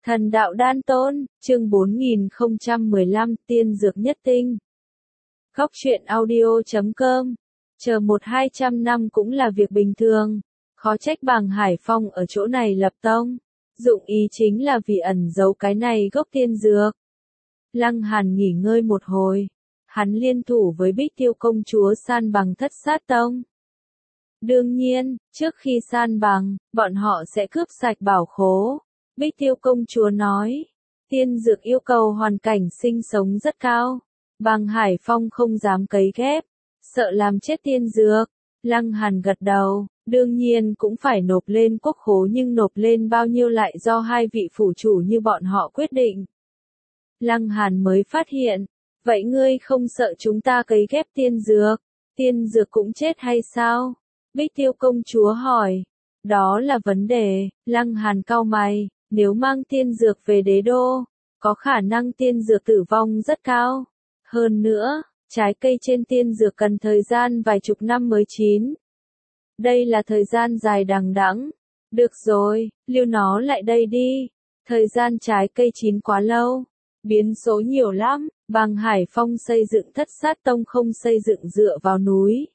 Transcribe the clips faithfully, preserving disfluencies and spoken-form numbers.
Thần đạo đan tôn, chương bốn nghìn không trăm mười lăm, tiên dược nhất tinh. Góc truyện audio chấm com. Chờ một hai trăm năm cũng là việc bình thường. Khó trách Bàng Hải Phong ở chỗ này lập tông. Dụng ý chính là vì ẩn giấu cái này gốc tiên dược. Lăng Hàn nghỉ ngơi một hồi. Hắn liên thủ với Bích Tiêu công chúa san bằng thất sát tông. Đương nhiên, trước khi san bằng, bọn họ sẽ cướp sạch bảo khố. Bích Tiêu công chúa nói, tiên dược yêu cầu hoàn cảnh sinh sống rất cao. Bàng Hải Phong không dám cấy ghép, sợ làm chết tiên dược. Lăng Hàn gật đầu, đương nhiên cũng phải nộp lên quốc khố, nhưng nộp lên bao nhiêu lại do hai vị phủ chủ như bọn họ quyết định. Lăng Hàn mới phát hiện, vậy ngươi không sợ chúng ta cấy ghép tiên dược, tiên dược cũng chết hay sao? Bích Tiêu công chúa hỏi. Đó là vấn đề. Lăng Hàn cau mày, nếu mang tiên dược về đế đô, có khả năng tiên dược tử vong rất cao. Hơn nữa, trái cây trên tiên dược cần thời gian vài chục năm mới chín. Đây là thời gian dài đằng đẵng. Được rồi, lưu nó lại đây đi. Thời gian trái cây chín quá lâu. Biến số nhiều lắm. Bàng Hải Phong xây dựng thất sát tông không xây dựng dựa vào núi.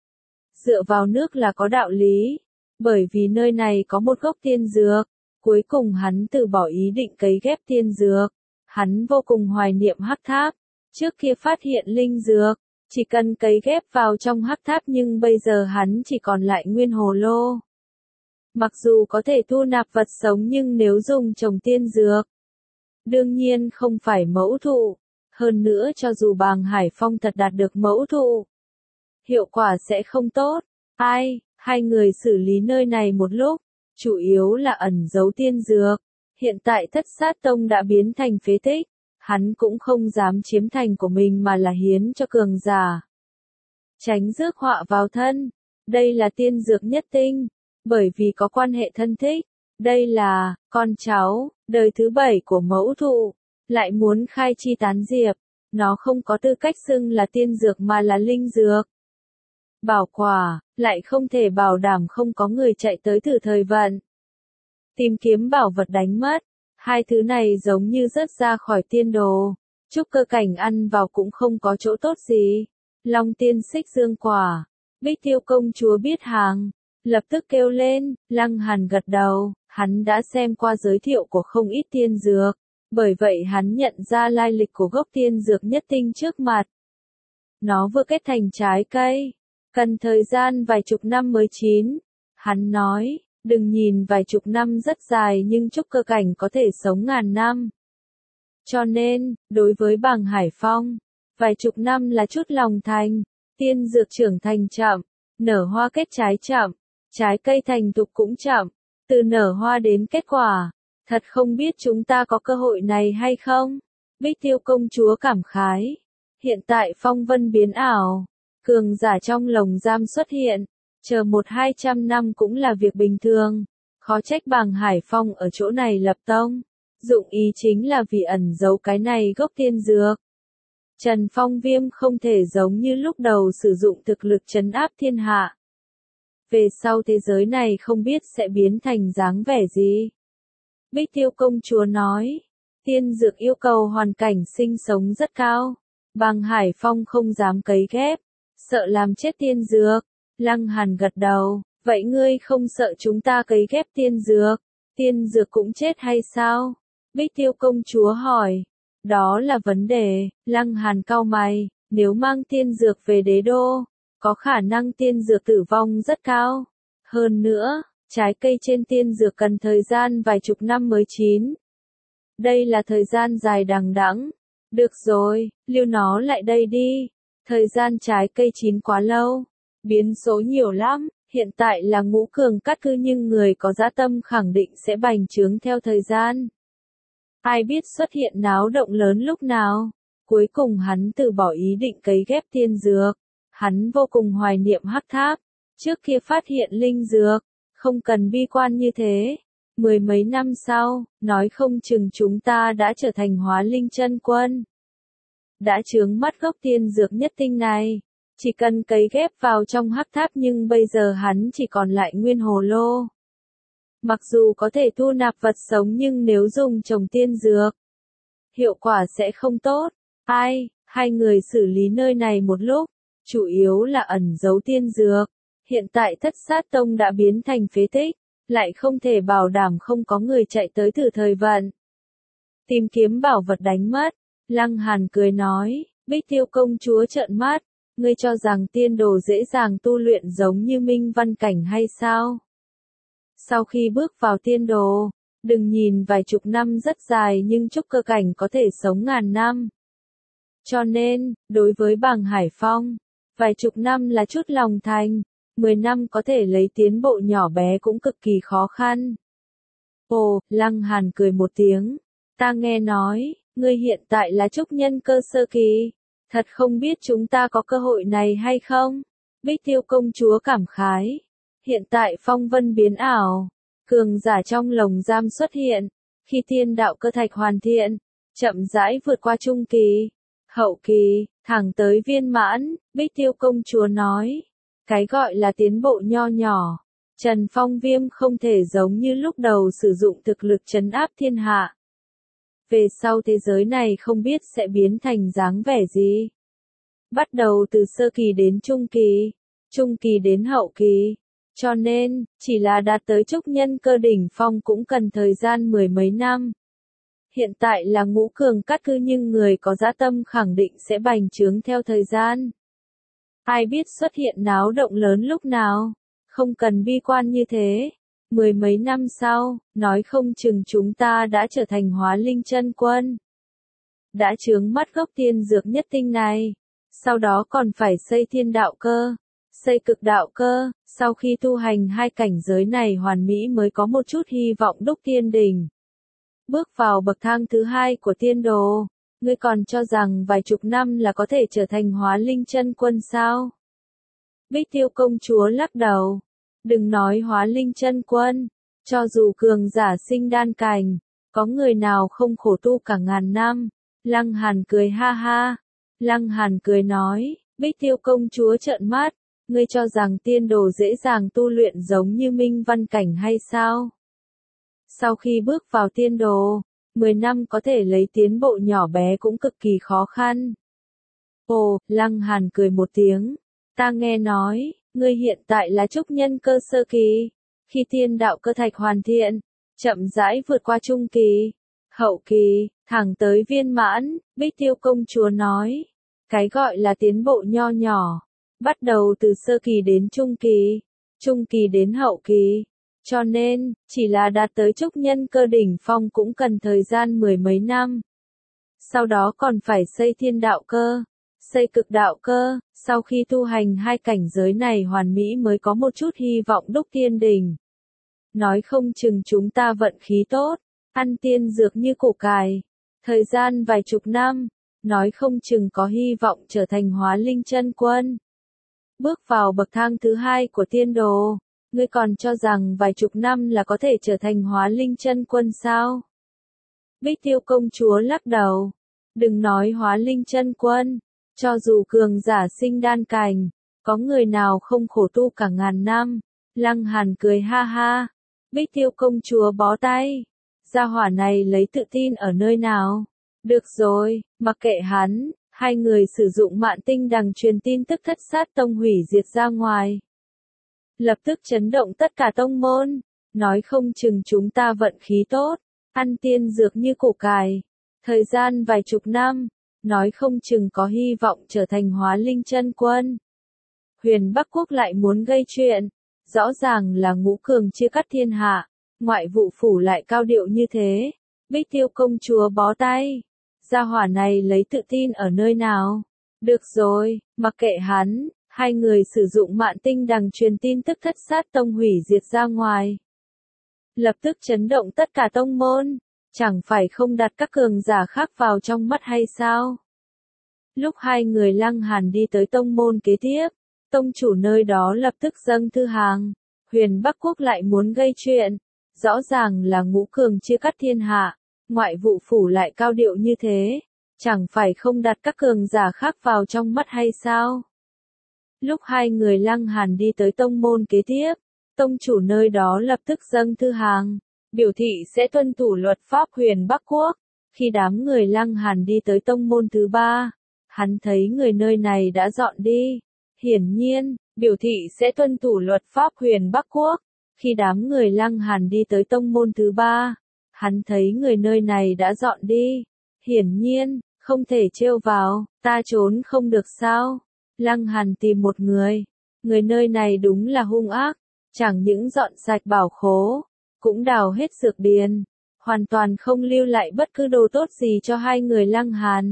Dựa vào nước là có đạo lý. Bởi vì nơi này có một gốc tiên dược. Cuối cùng hắn từ bỏ ý định cấy ghép tiên dược. Hắn vô cùng hoài niệm hắc tháp. Trước kia phát hiện linh dược, chỉ cần cấy ghép vào trong hắc tháp, nhưng bây giờ hắn chỉ còn lại nguyên hồ lô. Mặc dù có thể thu nạp vật sống, nhưng nếu dùng trồng tiên dược, đương nhiên không phải mẫu thụ. Hơn nữa cho dù Bàng Hải Phong thật đạt được mẫu thụ, hiệu quả sẽ không tốt. Ai, hai người xử lý nơi này một lúc, chủ yếu là ẩn giấu tiên dược. Hiện tại thất sát tông đã biến thành phế tích. Hắn cũng không dám chiếm thành của mình mà là hiến cho cường giả. Tránh rước họa vào thân. Đây là tiên dược nhất tinh. Bởi vì có quan hệ thân thích. Đây là, con cháu, đời thứ bảy của mẫu thụ. Lại muốn khai chi tán diệp. Nó không có tư cách xưng là tiên dược mà là linh dược. Bảo quả, lại không thể bảo đảm không có người chạy tới thử thời vận. Tìm kiếm bảo vật đánh mất. Hai thứ này giống như rớt ra khỏi tiên đồ. Trúc cơ cảnh ăn vào cũng không có chỗ tốt gì. Long tiên xích dương quả. Bích Tiêu công chúa biết hàng. Lập tức kêu lên. Lăng Hàn gật đầu. Hắn đã xem qua giới thiệu của không ít tiên dược. Bởi vậy hắn nhận ra lai lịch của gốc tiên dược nhất tinh trước mặt. Nó vừa kết thành trái cây. Cần thời gian vài chục năm mới chín. Hắn nói. Đừng nhìn vài chục năm rất dài, nhưng trúc cơ cảnh có thể sống ngàn năm. Cho nên, đối với Bàng Hải Phong, vài chục năm là chút lòng thành. Tiên dược trưởng thành chậm, nở hoa kết trái chậm, trái cây thành thục cũng chậm, từ nở hoa đến kết quả. Thật không biết chúng ta có cơ hội này hay không? Bích Tiêu công chúa cảm khái. Hiện tại phong vân biến ảo, cường giả trong lồng giam xuất hiện. Chờ một hai trăm năm cũng là việc bình thường. Khó trách Bàng Hải Phong ở chỗ này lập tông. Dụng ý chính là vì ẩn giấu cái này gốc tiên dược. Trần Phong Viêm không thể giống như lúc đầu sử dụng thực lực trấn áp thiên hạ. Về sau thế giới này không biết sẽ biến thành dáng vẻ gì. Bích Tiêu công chúa nói. Tiên dược yêu cầu hoàn cảnh sinh sống rất cao. Bàng Hải Phong không dám cấy ghép. Sợ làm chết tiên dược. Lăng Hàn gật đầu, vậy ngươi không sợ chúng ta cấy ghép tiên dược, tiên dược cũng chết hay sao? Bích Tiêu công chúa hỏi. Đó là vấn đề. Lăng Hàn cau mày, nếu mang tiên dược về đế đô, có khả năng tiên dược tử vong rất cao. Hơn nữa, trái cây trên tiên dược cần thời gian vài chục năm mới chín. Đây là thời gian dài đằng đẵng. Được rồi, lưu nó lại đây đi. Thời gian trái cây chín quá lâu. Biến số nhiều lắm, hiện tại là ngũ cường cát cư, nhưng người có dã tâm khẳng định sẽ bành trướng theo thời gian. Ai biết xuất hiện náo động lớn lúc nào. Cuối cùng hắn từ bỏ ý định cấy ghép tiên dược. Hắn vô cùng hoài niệm hắc tháp. Trước kia phát hiện linh dược, không cần bi quan như thế. Mười mấy năm sau, nói không chừng chúng ta đã trở thành hóa linh chân quân. Đã chướng mắt gốc tiên dược nhất tinh này. Chỉ cần cấy ghép vào trong hắc tháp, nhưng bây giờ hắn chỉ còn lại nguyên hồ lô. Mặc dù có thể thu nạp vật sống nhưng nếu dùng trồng tiên dược, hiệu quả sẽ không tốt. Ai, hai người xử lý nơi này một lúc, chủ yếu là ẩn giấu tiên dược. Hiện tại Thất Sát Tông đã biến thành phế tích, lại không thể bảo đảm không có người chạy tới thử thời vận. Tìm kiếm bảo vật đánh mất, Lăng Hàn cười nói, Bích Tiêu công chúa trợn mắt, ngươi cho rằng tiên đồ dễ dàng tu luyện giống như Minh Văn Cảnh hay sao? Sau khi bước vào tiên đồ, đừng nhìn vài chục năm rất dài nhưng trúc cơ cảnh có thể sống ngàn năm. Cho nên, đối với Bàng Hải Phong, vài chục năm là chút lòng thành, mười năm có thể lấy tiến bộ nhỏ bé cũng cực kỳ khó khăn. Ồ, Lăng Hàn cười một tiếng, ta nghe nói, ngươi hiện tại là trúc nhân cơ sơ kỳ, thật không biết chúng ta có cơ hội này hay không? Bích Tiêu công chúa cảm khái, hiện tại phong vân biến ảo, cường giả trong lồng giam xuất hiện, khi tiên đạo cơ thạch hoàn thiện, chậm rãi vượt qua trung kỳ, hậu kỳ, thẳng tới viên mãn, Bích Tiêu công chúa nói, cái gọi là tiến bộ nho nhỏ, Trần Phong Viêm không thể giống như lúc đầu sử dụng thực lực trấn áp thiên hạ. Về sau thế giới này không biết sẽ biến thành dáng vẻ gì. Bắt đầu từ sơ kỳ đến trung kỳ, trung kỳ đến hậu kỳ, cho nên, chỉ là đạt tới trúc nhân cơ đỉnh phong cũng cần thời gian mười mấy năm. Hiện tại là ngũ cường cát cư nhưng người có dã tâm khẳng định sẽ bành trướng theo thời gian. Ai biết xuất hiện náo động lớn lúc nào, không cần bi quan như thế. Mười mấy năm sau, nói không chừng chúng ta đã trở thành hóa linh chân quân. Đã chướng mắt gốc tiên dược nhất tinh này, sau đó còn phải xây thiên đạo cơ, xây cực đạo cơ, sau khi tu hành hai cảnh giới này hoàn mỹ mới có một chút hy vọng đúc tiên đỉnh. Bước vào bậc thang thứ hai của tiên đồ, ngươi còn cho rằng vài chục năm là có thể trở thành hóa linh chân quân sao? Bích Tiêu công chúa lắc đầu, đừng nói hóa linh chân quân, cho dù cường giả sinh đan cảnh, có người nào không khổ tu cả ngàn năm? Lăng Hàn cười ha ha, Lăng Hàn cười nói, Bích Tiêu công chúa trợn mắt, ngươi cho rằng tiên đồ dễ dàng tu luyện giống như Minh Văn Cảnh hay sao? Sau khi bước vào tiên đồ, mười năm có thể lấy tiến bộ nhỏ bé cũng cực kỳ khó khăn. Ồ, Lăng Hàn cười một tiếng, ta nghe nói, ngươi hiện tại là trúc nhân cơ sơ kỳ, khi tiên đạo cơ thạch hoàn thiện, chậm rãi vượt qua trung kỳ, hậu kỳ, thẳng tới viên mãn, Bích Tiêu công chúa nói, cái gọi là tiến bộ nho nhỏ, bắt đầu từ sơ kỳ đến trung kỳ, trung kỳ đến hậu kỳ. Cho nên, chỉ là đạt tới trúc nhân cơ đỉnh phong cũng cần thời gian mười mấy năm. Sau đó còn phải xây thiên đạo cơ, xây cực đạo cơ, sau khi tu hành hai cảnh giới này hoàn mỹ mới có một chút hy vọng đúc tiên đỉnh. Nói không chừng chúng ta vận khí tốt, ăn tiên dược như củ cải, thời gian vài chục năm, nói không chừng có hy vọng trở thành hóa linh chân quân. Bước vào bậc thang thứ hai của tiên đồ. Ngươi còn cho rằng vài chục năm là có thể trở thành hóa linh chân quân sao? Bích Tiêu công chúa lắc đầu. Đừng nói hóa linh chân quân, cho dù cường giả sinh đan cảnh, có người nào không khổ tu cả ngàn năm? Lăng Hàn cười ha ha. Bích Tiêu công chúa bó tay. Gia hỏa này lấy tự tin ở nơi nào? Được rồi, mặc kệ hắn, hai người sử dụng mạn tinh đằng truyền tin tức Thất Sát Tông hủy diệt ra ngoài. Lập tức chấn động tất cả tông môn, nói không chừng chúng ta vận khí tốt, ăn tiên dược như củ cải, thời gian vài chục năm, nói không chừng có hy vọng trở thành hóa linh chân quân. Huyền Bắc Quốc lại muốn gây chuyện, rõ ràng là ngũ cường chia cắt thiên hạ, ngoại vụ phủ lại cao điệu như thế, Bích Tiêu công chúa bó tay, gia hỏa này lấy tự tin ở nơi nào? Được rồi, mặc kệ hắn. Hai người sử dụng mạn tinh đằng truyền tin tức Thất Sát Tông hủy diệt ra ngoài. Lập tức chấn động tất cả tông môn, chẳng phải không đặt các cường giả khác vào trong mắt hay sao? Lúc hai người Lăng Hàn đi tới tông môn kế tiếp, tông chủ nơi đó lập tức dâng thư hàng, Huyền Bắc Quốc lại muốn gây chuyện, rõ ràng là ngũ cường chia cắt thiên hạ, ngoại vụ phủ lại cao điệu như thế, chẳng phải không đặt các cường giả khác vào trong mắt hay sao? Lúc hai người Lăng Hàn đi tới tông môn kế tiếp, tông chủ nơi đó lập tức dâng thư hàng, biểu thị sẽ tuân thủ luật pháp Huyền Bắc Quốc. Khi đám người Lăng Hàn đi tới tông môn thứ ba, hắn thấy người nơi này đã dọn đi. Hiển nhiên, biểu thị sẽ tuân thủ luật pháp Huyền Bắc Quốc. Khi đám người Lăng Hàn đi tới tông môn thứ ba, hắn thấy người nơi này đã dọn đi. Hiển nhiên, không thể trêu vào, ta trốn không được sao? Lăng Hàn tìm một người. Người nơi này đúng là hung ác, chẳng những dọn sạch bảo khố, cũng đào hết dược điền, hoàn toàn không lưu lại bất cứ đồ tốt gì cho hai người Lăng Hàn.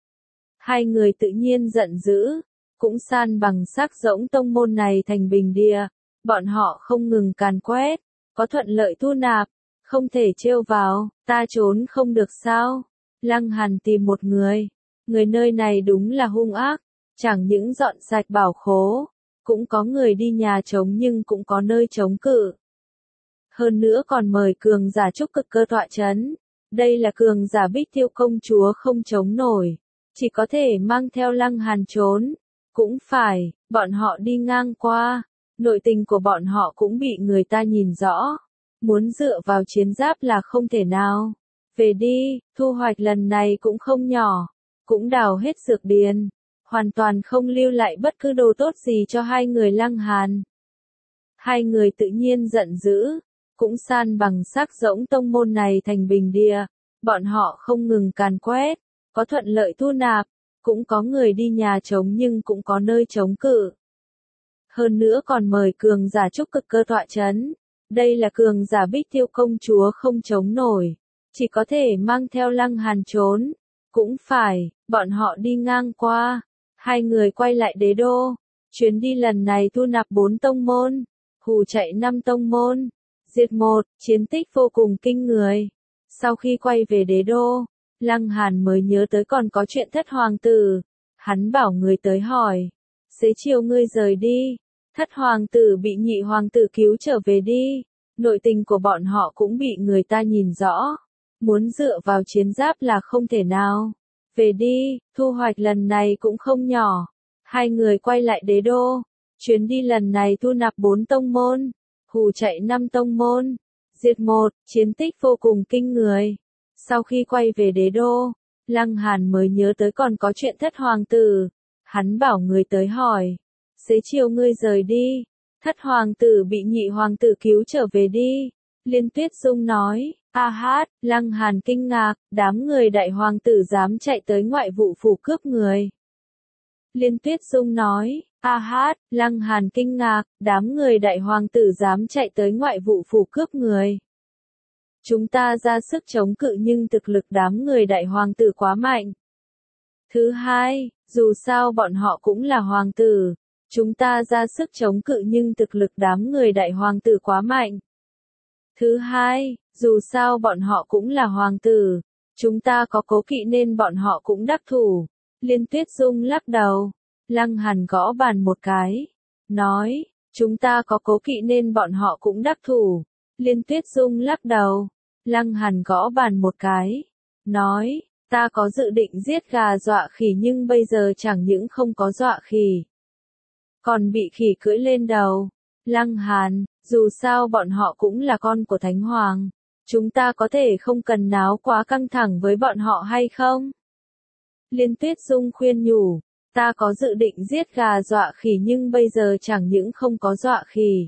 Hai người tự nhiên giận dữ, cũng san bằng xác rỗng tông môn này thành bình địa. Bọn họ không ngừng càn quét, có thuận lợi thu nạp, không thể trêu vào, ta trốn không được sao? Lăng Hàn tìm một người. Người nơi này đúng là hung ác, chẳng những dọn sạch bảo khố, cũng có người đi nhà trống nhưng cũng có nơi chống cự. Hơn nữa còn mời cường giả trúc cực cơ tọa chấn. Đây là cường giả Bích Tiêu công chúa không chống nổi, chỉ có thể mang theo Lăng Hàn trốn. Cũng phải, bọn họ đi ngang qua, nội tình của bọn họ cũng bị người ta nhìn rõ. Muốn dựa vào chiến giáp là không thể nào. Về đi, thu hoạch lần này cũng không nhỏ, cũng đào hết dược điền, hoàn toàn không lưu lại bất cứ đồ tốt gì cho hai người Lăng Hàn. Hai người tự nhiên giận dữ, cũng san bằng xác rỗng tông môn này thành bình địa. Bọn họ không ngừng càn quét, có thuận lợi thu nạp, cũng có người đi nhà trống nhưng cũng có nơi chống cự. Hơn nữa còn mời cường giả trúc cực cơ tọa chấn. Đây là cường giả Bích Tiêu công chúa không chống nổi, chỉ có thể mang theo Lăng Hàn trốn. Cũng phải, bọn họ đi ngang qua. Hai người quay lại đế đô. Chuyến đi lần này thu nạp bốn tông môn, hù chạy năm tông môn, diệt một, chiến tích vô cùng kinh người. Sau khi quay về đế đô, Lăng Hàn mới nhớ tới còn có chuyện thất hoàng tử. Hắn bảo người tới hỏi, xế chiều ngươi rời đi, thất hoàng tử bị nhị hoàng tử cứu trở về đi. Nội tình của bọn họ cũng bị người ta nhìn rõ, muốn dựa vào chiến giáp là không thể nào. Về đi, thu hoạch lần này cũng không nhỏ. Hai người quay lại đế đô. Chuyến đi lần này thu nạp bốn tông môn, hù chạy năm tông môn, diệt một, chiến tích vô cùng kinh người. Sau khi quay về đế đô, Lăng Hàn mới nhớ tới còn có chuyện thất hoàng tử. Hắn bảo người tới hỏi, xế chiều ngươi rời đi, thất hoàng tử bị nhị hoàng tử cứu trở về đi. Liên Tuyết Dung nói, a hát, Lăng Hàn kinh ngạc, đám người đại hoàng tử dám chạy tới ngoại vụ phủ cướp người. Liên Tuyết Dung nói, a hát, Lăng Hàn kinh ngạc, đám người đại hoàng tử dám chạy tới ngoại vụ phủ cướp người. Chúng ta ra sức chống cự nhưng thực lực đám người đại hoàng tử quá mạnh. Thứ hai, dù sao bọn họ cũng là hoàng tử. Chúng ta ra sức chống cự nhưng thực lực đám người đại hoàng tử quá mạnh. Thứ hai, dù sao bọn họ cũng là hoàng tử. Chúng ta có cố kỵ nên bọn họ cũng đắc thủ. Liên Tuyết Dung lắc đầu. Lăng Hàn gõ bàn một cái. Nói, chúng ta có cố kỵ nên bọn họ cũng đắc thủ. Liên Tuyết Dung lắc đầu. Lăng Hàn gõ bàn một cái. Nói, ta có dự định giết gà dọa khỉ nhưng bây giờ chẳng những không có dọa khỉ, còn bị khỉ cưỡi lên đầu. Lăng Hàn, dù sao bọn họ cũng là con của Thánh Hoàng. Chúng ta có thể không cần náo quá căng thẳng với bọn họ hay không? Liên Tuyết Dung khuyên nhủ, ta có dự định giết gà dọa khỉ nhưng bây giờ chẳng những không có dọa khỉ,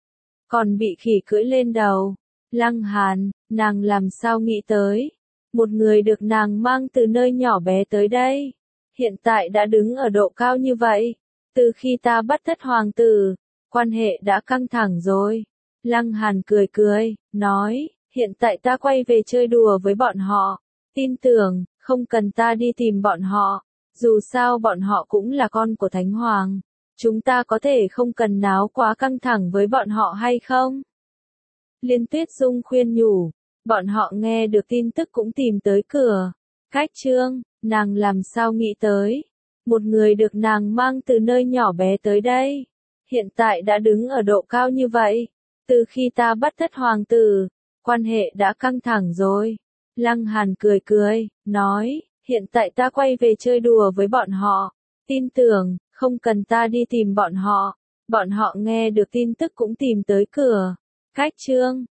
còn bị khỉ cưỡi lên đầu. Lăng Hàn, nàng làm sao nghĩ tới? Một người được nàng mang từ nơi nhỏ bé tới đây, hiện tại đã đứng ở độ cao như vậy. Từ khi ta bắt thất hoàng tử, quan hệ đã căng thẳng rồi. Lăng Hàn cười cười, nói, hiện tại ta quay về chơi đùa với bọn họ. Tin tưởng, không cần ta đi tìm bọn họ. Dù sao bọn họ cũng là con của Thánh Hoàng. Chúng ta có thể không cần náo quá căng thẳng với bọn họ hay không? Liên Tuyết Dung khuyên nhủ. Bọn họ nghe được tin tức cũng tìm tới cửa. Cách Trương, nàng làm sao nghĩ tới? Một người được nàng mang từ nơi nhỏ bé tới đây, hiện tại đã đứng ở độ cao như vậy. Từ khi ta bắt thất hoàng tử, quan hệ đã căng thẳng rồi. Lăng Hàn cười cười, nói, hiện tại ta quay về chơi đùa với bọn họ. Tin tưởng, không cần ta đi tìm bọn họ. Bọn họ nghe được tin tức cũng tìm tới cửa. Cách chương